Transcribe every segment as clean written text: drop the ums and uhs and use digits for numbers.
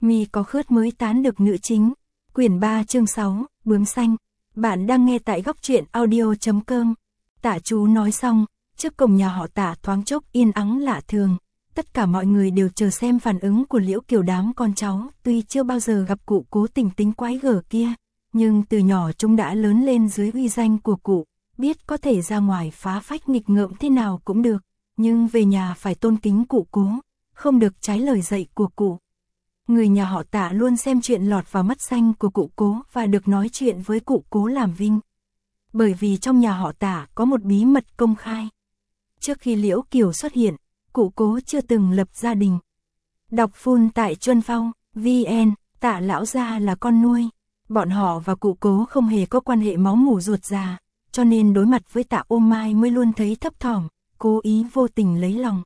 Mi có khướt mới tán được nữ chính. Quyển 3 chương 6, Bướm xanh. Bạn đang nghe tại góc truyện audio.com. Tạ chú nói xong, trước cổng nhà họ Tạ thoáng chốc yên ắng lạ thường. Tất cả mọi người đều chờ xem phản ứng của Liễu Kiều đám con cháu, tuy chưa bao giờ gặp cụ Cố Tình tính quái gở kia, nhưng từ nhỏ chúng đã lớn lên dưới uy danh của cụ, biết có thể ra ngoài phá phách nghịch ngợm thế nào cũng được, nhưng về nhà phải tôn kính cụ Cố, không được trái lời dạy của cụ. Người nhà họ Tạ luôn xem chuyện lọt vào mắt xanh của cụ Cố và được nói chuyện với cụ Cố làm vinh. Bởi vì trong nhà họ Tạ có một bí mật công khai. Trước khi Liễu Kiều xuất hiện, cụ Cố chưa từng lập gia đình. Đọc full tại Chuân Phong, VN, Tạ lão gia là con nuôi. Bọn họ và cụ Cố không hề có quan hệ máu mủ ruột già, cho nên đối mặt với Tạ Ô Mai mới luôn thấy thấp thỏm, cố ý vô tình lấy lòng.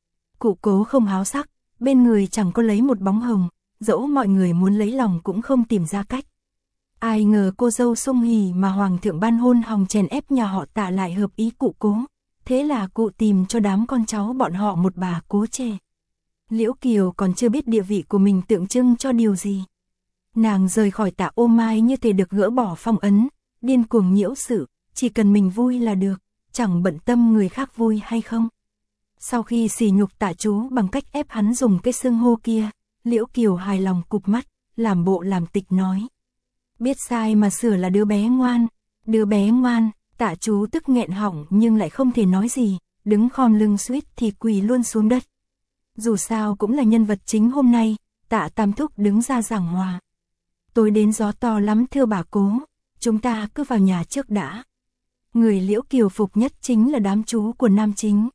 Cụ Cố không háo sắc, bên người chẳng có lấy một bóng hồng, dẫu mọi người muốn lấy lòng cũng không tìm ra cách. Ai ngờ cô dâu Sung Hỉ mà hoàng thượng ban hôn hòng chèn ép nhà họ Tạ lại hợp ý cụ Cố. Thế là cụ tìm cho đám con cháu bọn họ một bà cố chê. Liễu Kiều còn chưa biết địa vị của mình tượng trưng cho điều gì. Nàng rời khỏi Tạ Ô Mai như thể được gỡ bỏ phong ấn, điên cuồng nhiễu sự, chỉ cần mình vui là được, chẳng bận tâm người khác vui hay không. Sau khi sỉ nhục Tạ chú bằng cách ép hắn dùng cái xưng hô kia, Liễu Kiều hài lòng cụp mắt, làm bộ làm tịch nói. Biết sai mà sửa là đứa bé ngoan, đứa bé ngoan. Tạ chú tức nghẹn họng nhưng lại không thể nói gì, đứng khom lưng suýt thì quỳ luôn xuống đất. Dù sao cũng là nhân vật chính hôm nay, Tạ Tam Thúc đứng ra giảng hòa. Tối đến gió to lắm thưa bà Cố, chúng ta cứ vào nhà trước đã. Người Liễu Kiều phục nhất chính là đám chú của nam chính.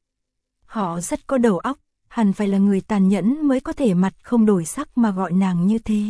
Họ rất có đầu óc, hẳn phải là người tàn nhẫn mới có thể mặt không đổi sắc mà gọi nàng như thế.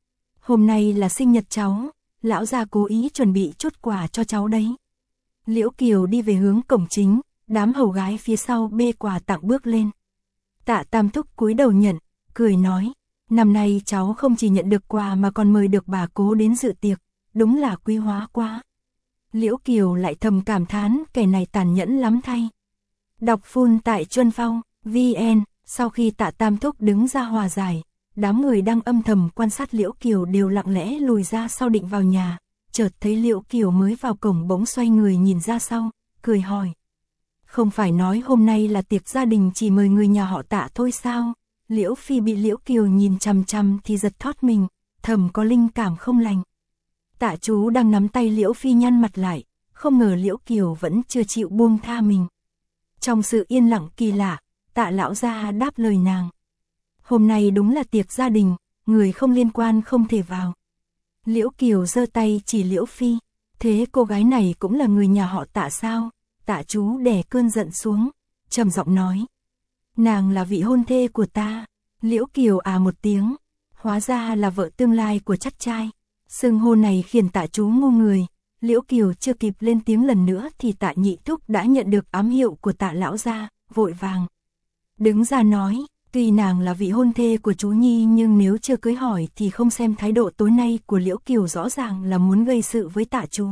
Hôm nay là sinh nhật cháu, lão gia cố ý chuẩn bị chút quà cho cháu đấy. Liễu Kiều đi về hướng cổng chính, đám hầu gái phía sau bê quà tặng bước lên. Tạ Tam Thúc cúi đầu nhận, cười nói, năm nay cháu không chỉ nhận được quà mà còn mời được bà Cố đến dự tiệc, đúng là quý hóa quá. Liễu Kiều lại thầm cảm thán kẻ này tàn nhẫn lắm thay. Đọc full tại Chuân Phong, VN, sau khi Tạ Tam Thúc đứng ra hòa giải, đám người đang âm thầm quan sát Liễu Kiều đều lặng lẽ lùi ra sau định vào nhà. Chợt thấy Liễu Kiều mới vào cổng bỗng xoay người nhìn ra sau, cười hỏi. Không phải nói hôm nay là tiệc gia đình chỉ mời người nhà họ Tạ thôi sao? Liễu Phi bị Liễu Kiều nhìn chằm chằm thì giật thót mình, thầm có linh cảm không lành. Tạ chú đang nắm tay Liễu Phi nhăn mặt lại, không ngờ Liễu Kiều vẫn chưa chịu buông tha mình. Trong sự yên lặng kỳ lạ, Tạ lão gia đáp lời nàng. Hôm nay đúng là tiệc gia đình, người không liên quan không thể vào. Liễu Kiều giơ tay chỉ Liễu Phi, thế cô gái này cũng là người nhà họ Tạ sao? Tạ chú đè cơn giận xuống, trầm giọng nói. Nàng là vị hôn thê của ta. Liễu Kiều à một tiếng, hóa ra là vợ tương lai của chắc trai. Xưng hô này khiến Tạ chú ngu người. Liễu Kiều chưa kịp lên tiếng lần nữa thì Tạ Nhị Thúc đã nhận được ám hiệu của Tạ lão gia, vội vàng đứng ra nói. Tuy nàng là vị hôn thê của chú Nhi nhưng nếu chưa cưới hỏi thì không xem thái độ tối nay của Liễu Kiều rõ ràng là muốn gây sự với Tạ chú.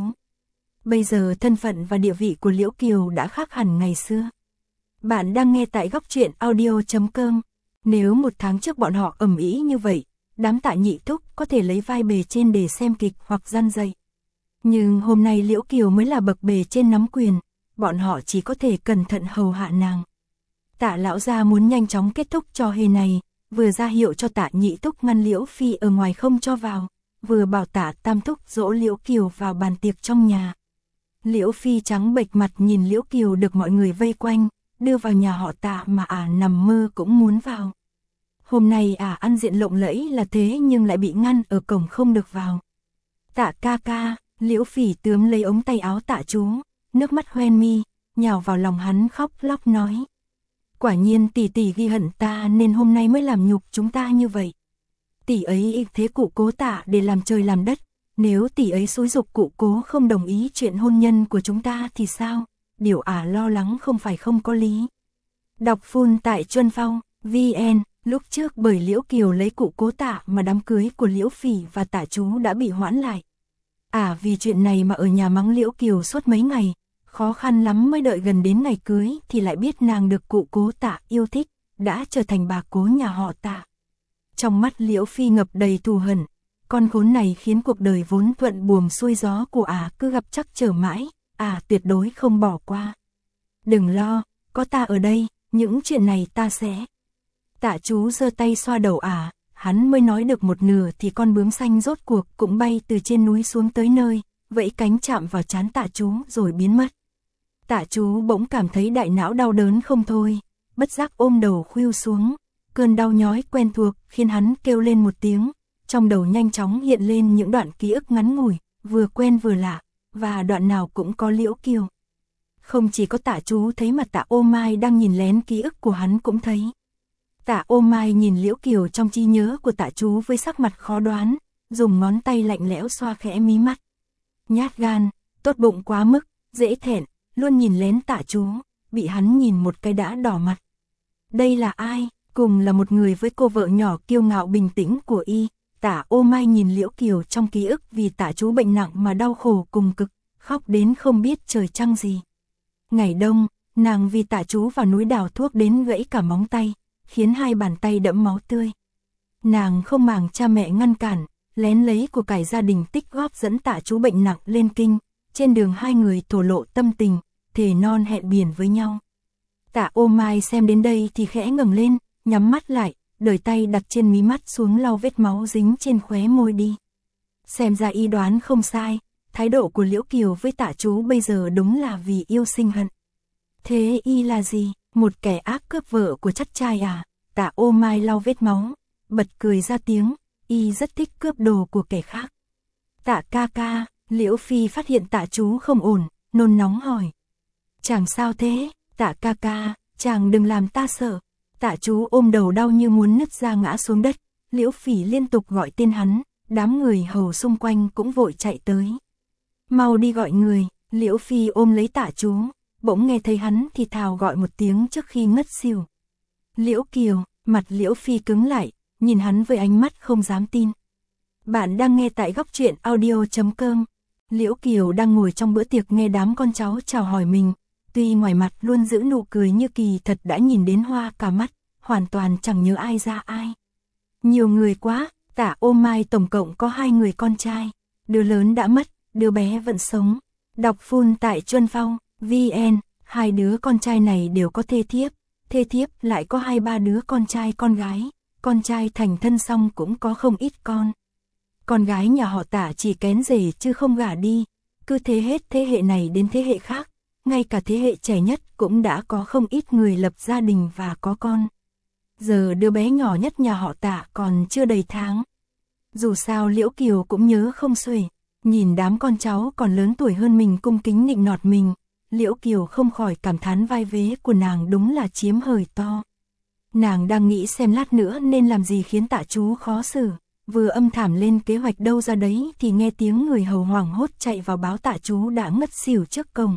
Bây giờ thân phận và địa vị của Liễu Kiều đã khác hẳn ngày xưa. Bạn đang nghe tại góc truyện audio.com. Nếu một tháng trước bọn họ ầm ĩ như vậy, đám Tạ Nhị Thúc có thể lấy vai bề trên để xem kịch hoặc răn dạy. Nhưng hôm nay Liễu Kiều mới là bậc bề trên nắm quyền, bọn họ chỉ có thể cẩn thận hầu hạ nàng. Tạ lão gia muốn nhanh chóng kết thúc trò hề này, vừa ra hiệu cho Tạ Nhị Thúc ngăn Liễu Phi ở ngoài không cho vào, vừa bảo Tạ Tam Thúc dỗ Liễu Kiều vào bàn tiệc trong nhà. Liễu Phi trắng bệch mặt nhìn Liễu Kiều được mọi người vây quanh, đưa vào nhà họ Tạ mà nằm mơ cũng muốn vào. Hôm nay ăn diện lộng lẫy là thế nhưng lại bị ngăn ở cổng không được vào. Tạ ca ca, Liễu Phỉ tướm lấy ống tay áo Tạ chú, nước mắt hoen mi, nhào vào lòng hắn khóc lóc nói. Quả nhiên tỷ tỷ ghi hận ta nên hôm nay mới làm nhục chúng ta như vậy. Tỷ ấy thế cụ Cố Tạ để làm trời làm đất, nếu tỷ ấy xúi giục cụ Cố không đồng ý chuyện hôn nhân của chúng ta thì sao? Điều lo lắng không phải không có lý. Đọc full tại Chuân Phong, VN, lúc trước bởi Liễu Kiều lấy cụ Cố Tạ mà đám cưới của Liễu Phỉ và Tạ chú đã bị hoãn lại. Vì chuyện này mà ở nhà mắng Liễu Kiều suốt mấy ngày, khó khăn lắm mới đợi gần đến ngày cưới thì lại biết nàng được cụ Cố Tạ yêu thích, đã trở thành bà cố nhà họ Tạ. Trong mắt Liễu Phi ngập đầy thù hận, con khốn này khiến cuộc đời vốn thuận buồm xuôi gió của cứ gặp trắc trở mãi, tuyệt đối không bỏ qua. Đừng lo, có ta ở đây, những chuyện này ta sẽ. Tạ chú giơ tay xoa đầu hắn mới nói được một nửa thì con bướm xanh rốt cuộc cũng bay từ trên núi xuống tới nơi, vẫy cánh chạm vào trán tạ chú rồi biến mất. Tạ chú bỗng cảm thấy đại não đau đớn không thôi, bất giác ôm đầu khuỵu xuống, cơn đau nhói quen thuộc khiến hắn kêu lên một tiếng, trong đầu nhanh chóng hiện lên những đoạn ký ức ngắn ngủi, vừa quen vừa lạ, và đoạn nào cũng có Liễu Kiều. Không chỉ có Tạ chú thấy mà Tạ Ô Mai đang nhìn lén ký ức của hắn cũng thấy. Tạ Ô Mai nhìn Liễu Kiều trong trí nhớ của Tạ chú với sắc mặt khó đoán, dùng ngón tay lạnh lẽo xoa khẽ mí mắt. Nhát gan, tốt bụng quá mức, dễ thẹn, luôn nhìn lén Tạ chú, bị hắn nhìn một cái đã đỏ mặt. Đây là ai? Cùng là một người với cô vợ nhỏ kiêu ngạo bình tĩnh của Tạ Ô Mai nhìn Liễu Kiều trong ký ức vì Tạ chú bệnh nặng mà đau khổ cùng cực, khóc đến không biết trời trăng gì. Ngày đông, nàng vì Tạ chú vào núi đào thuốc đến gãy cả móng tay, khiến hai bàn tay đẫm máu tươi. Nàng không màng cha mẹ ngăn cản, lén lấy của cải gia đình tích góp dẫn Tạ chú bệnh nặng lên kinh, trên đường hai người thổ lộ tâm tình, thề non hẹn biển với nhau. Tạ Ô Mai xem đến đây thì khẽ ngẩng lên, nhắm mắt lại, đời tay đặt trên mí mắt xuống lau vết máu dính trên khóe môi đi. Xem ra y đoán không sai, thái độ của Liễu Kiều với Tạ chú bây giờ đúng là vì yêu sinh hận. Thế y là gì? Một kẻ ác cướp vợ của chắt trai Tạ Ô Mai lau vết máu, bật cười ra tiếng, y rất thích cướp đồ của kẻ khác. Tạ ca ca, Liễu Phi phát hiện Tạ chú không ổn, nôn nóng hỏi. Chàng sao thế? Tạ ca ca, chàng đừng làm ta sợ. Tạ chú ôm đầu đau như muốn nứt ra ngã xuống đất, Liễu Phỉ liên tục gọi tên hắn, đám người hầu xung quanh cũng vội chạy tới. Mau đi gọi người, Liễu Phi ôm lấy Tạ chú, bỗng nghe thấy hắn thì thào gọi một tiếng trước khi ngất xỉu. Liễu Kiều, mặt Liễu Phi cứng lại, nhìn hắn với ánh mắt không dám tin. Bạn đang nghe tại Góc Truyện Audio.com. Liễu Kiều đang ngồi trong bữa tiệc nghe đám con cháu chào hỏi mình, tuy ngoài mặt luôn giữ nụ cười như kỳ thật đã nhìn đến hoa cả mắt, hoàn toàn chẳng nhớ ai ra ai. Nhiều người quá, Tạ Ô Mai tổng cộng có 2 người con trai, đứa lớn đã mất, đứa bé vẫn sống. Đọc full tại Chuân Phong, VN, 2 đứa con trai này đều có thê thiếp lại có 2-3 đứa con trai con gái, con trai thành thân xong cũng có không ít con. Con gái nhà họ Tạ chỉ kén rể chứ không gả đi, cứ thế hết thế hệ này đến thế hệ khác, ngay cả thế hệ trẻ nhất cũng đã có không ít người lập gia đình và có con. Giờ đứa bé nhỏ nhất nhà họ Tạ còn chưa đầy tháng. Dù sao Liễu Kiều cũng nhớ không xuể, nhìn đám con cháu còn lớn tuổi hơn mình cung kính nịnh nọt mình, Liễu Kiều không khỏi cảm thán vai vế của nàng đúng là chiếm hời to. Nàng đang nghĩ xem lát nữa nên làm gì khiến Tạ chú khó xử, vừa âm thảm lên kế hoạch đâu ra đấy thì nghe tiếng người hầu hoảng hốt chạy vào báo Tạ chú đã ngất xỉu trước cổng.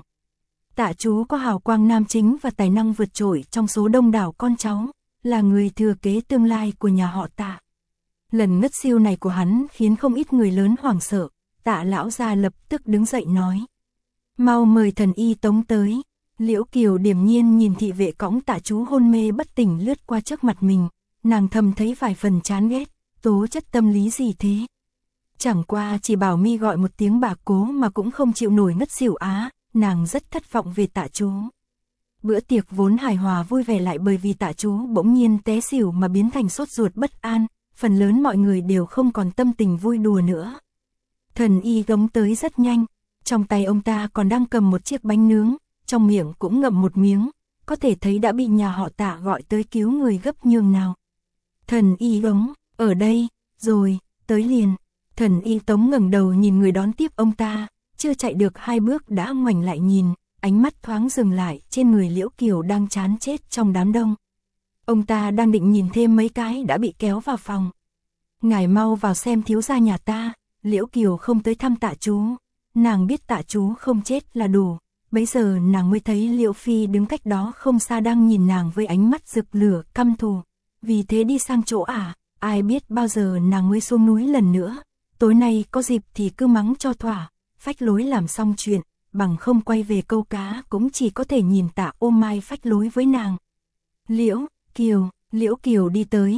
Tạ chú có hào quang nam chính và tài năng vượt trội trong số đông đảo con cháu, là người thừa kế tương lai của nhà họ Tạ. Lần ngất xỉu này của hắn khiến không ít người lớn hoảng sợ, Tạ lão gia lập tức đứng dậy nói. Mau mời thần y tống tới. Liễu Kiều điềm nhiên nhìn thị vệ cõng Tạ chú hôn mê bất tỉnh lướt qua trước mặt mình, nàng thầm thấy vài phần chán ghét, tố chất tâm lý gì thế. Chẳng qua chỉ bảo mi gọi một tiếng bà cố mà cũng không chịu nổi ngất xỉu nàng rất thất vọng về Tạ chú. Bữa tiệc vốn hài hòa vui vẻ lại bởi vì Tạ chú bỗng nhiên té xỉu mà biến thành sốt ruột bất an, phần lớn mọi người đều không còn tâm tình vui đùa nữa. Thần y gống tới rất nhanh, trong tay ông ta còn đang cầm một chiếc bánh nướng, trong miệng cũng ngậm một miếng, có thể thấy đã bị nhà họ Tạ gọi tới cứu người gấp nhường nào. Thần y gống, ở đây, rồi, tới liền. Thần y Tống ngẩng đầu nhìn người đón tiếp ông ta, chưa chạy được 2 bước đã ngoảnh lại nhìn, ánh mắt thoáng dừng lại trên người Liễu Kiều đang chán chết trong đám đông. Ông ta đang định nhìn thêm mấy cái đã bị kéo vào phòng. Ngài mau vào xem thiếu gia nhà ta. Liễu Kiều không tới thăm Tạ chú, nàng biết Tạ chú không chết là đủ. Bấy giờ nàng mới thấy Liễu Phi đứng cách đó không xa đang nhìn nàng với ánh mắt rực lửa căm thù. Vì thế đi sang chỗ ai biết bao giờ nàng mới xuống núi lần nữa. Tối nay có dịp thì cứ mắng cho thỏa, phách lối làm xong chuyện, bằng không quay về câu cá cũng chỉ có thể nhìn Tạ Ô Mai phách lối với nàng. Liễu Kiều đi tới,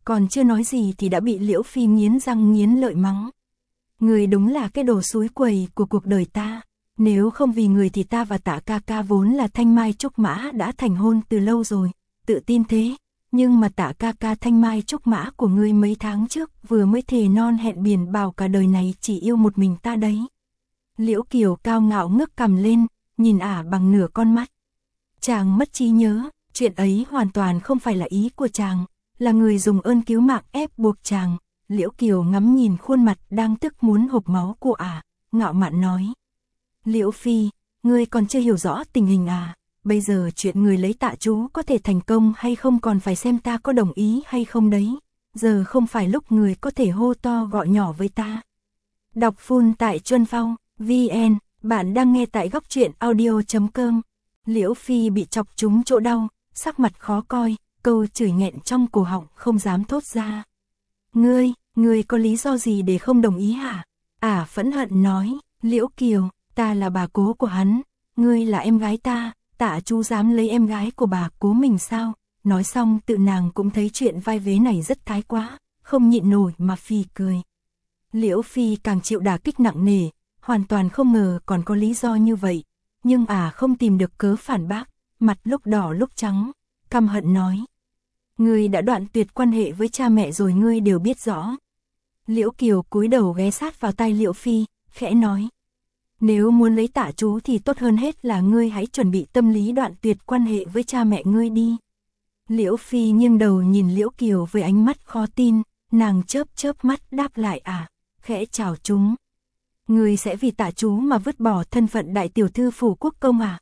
Còn chưa nói gì thì đã bị Liễu Phi nghiến răng nghiến lợi mắng. Người đúng là cái đồ xúi quẩy của cuộc đời ta. Nếu không vì người thì ta và Tạ ca ca vốn là thanh mai trúc mã đã thành hôn từ lâu rồi, tự tin thế. Nhưng mà Tạ ca ca thanh mai trúc mã của ngươi mấy tháng trước vừa mới thề non hẹn biển bảo cả đời này chỉ yêu một mình ta đấy. Liễu Kiều cao ngạo ngước cằm lên, nhìn ả bằng nửa con mắt. Chàng mất trí nhớ, chuyện ấy hoàn toàn không phải là ý của chàng, là người dùng ơn cứu mạng ép buộc chàng. Liễu Kiều ngắm nhìn khuôn mặt đang tức muốn hộc máu của ả, ngạo mạn nói. Liễu Phi, ngươi còn chưa hiểu rõ tình hình à, bây giờ chuyện người lấy Tạ chú có thể thành công hay không còn phải xem ta có đồng ý hay không đấy, giờ không phải lúc người có thể hô to gọi nhỏ với ta. Đọc full tại Chuân Phong, VN, bạn đang nghe tại góc truyện audio.com. Liễu Phi bị chọc trúng chỗ đau, sắc mặt khó coi, câu chửi nghẹn trong cổ họng không dám thốt ra. Ngươi có lý do gì để không đồng ý hả? Ả phẫn hận nói, Liễu Kiều, ta là bà cố của hắn, ngươi là em gái ta, Tạ chú dám lấy em gái của bà cố mình sao? Nói xong tự nàng cũng thấy chuyện vai vế này rất thái quá, không nhịn nổi mà phì cười. Liễu Phi càng chịu đả kích nặng nề, hoàn toàn không ngờ còn có lý do như vậy, nhưng ả không tìm được cớ phản bác, mặt lúc đỏ lúc trắng, căm hận nói. Ngươi đã đoạn tuyệt quan hệ với cha mẹ rồi ngươi đều biết rõ. Liễu Kiều cúi đầu ghé sát vào tai Liễu Phi, khẽ nói. Nếu muốn lấy Tạ chú thì tốt hơn hết là ngươi hãy chuẩn bị tâm lý đoạn tuyệt quan hệ với cha mẹ ngươi đi. Liễu Phi nghiêng đầu nhìn Liễu Kiều với ánh mắt khó tin, nàng chớp chớp mắt đáp lại khẽ chào chúng. Ngươi sẽ vì Tạ chú mà vứt bỏ thân phận đại tiểu thư phủ quốc công à,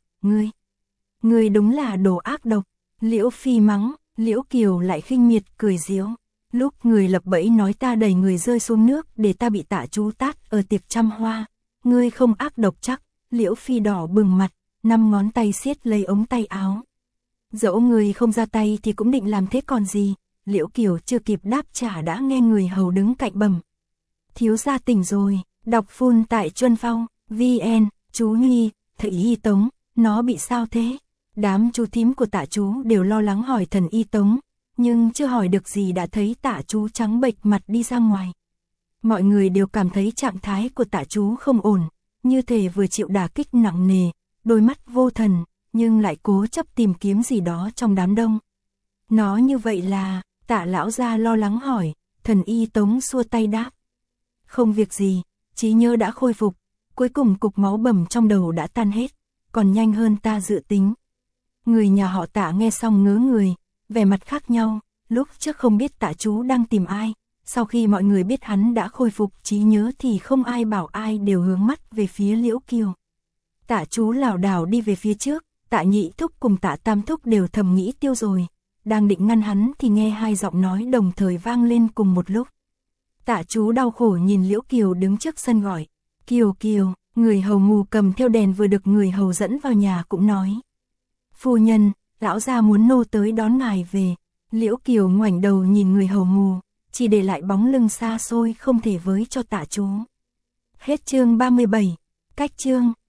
ngươi đúng là đồ ác độc. Liễu Phi mắng, Liễu Kiều lại khinh miệt cười giễu. Lúc người lập bẫy nói ta đẩy người rơi xuống nước để ta bị Tạ chú tát ở tiệc trăm hoa, ngươi không ác độc chắc. Liễu Phi đỏ bừng mặt, 5 ngón tay siết lấy ống tay áo. Dẫu người không ra tay thì cũng định làm thế còn gì. Liễu Kiều chưa kịp đáp trả đã nghe người hầu đứng cạnh bẩm. Thiếu gia tỉnh rồi. Đọc full tại Chuân Phong, VN, chú Nhi, thầy Y Tống, nó bị sao thế? Đám chú thím của Tạ chú đều lo lắng hỏi thần Y Tống, nhưng chưa hỏi được gì đã thấy Tạ chú trắng bệch mặt đi ra ngoài. Mọi người đều cảm thấy trạng thái của Tạ chú không ổn, như thể vừa chịu đả kích nặng nề, đôi mắt vô thần, nhưng lại cố chấp tìm kiếm gì đó trong đám đông. Nó như vậy là, Tạ lão gia lo lắng hỏi, thần Y Tống xua tay đáp. Không việc gì. Trí nhớ đã khôi phục, cuối cùng cục máu bầm trong đầu đã tan hết, còn nhanh hơn ta dự tính. Người nhà họ Tạ nghe xong ngớ người, vẻ mặt khác nhau, lúc trước không biết Tạ chú đang tìm ai, sau khi mọi người biết hắn đã khôi phục trí nhớ thì không ai bảo ai đều hướng mắt về phía Liễu Kiều. Tạ chú lảo đảo đi về phía trước, Tạ nhị thúc cùng Tạ tam thúc đều thầm nghĩ tiêu rồi, đang định ngăn hắn thì nghe hai giọng nói đồng thời vang lên cùng một lúc. Tạ chú đau khổ nhìn Liễu Kiều đứng trước sân gọi. Kiều Kiều, người hầu mù cầm theo đèn vừa được người hầu dẫn vào nhà cũng nói. Phu nhân, lão gia muốn nô tới đón ngài về. Liễu Kiều ngoảnh đầu nhìn người hầu mù, chỉ để lại bóng lưng xa xôi không thể với cho Tạ chú. Hết chương 37, cách chương.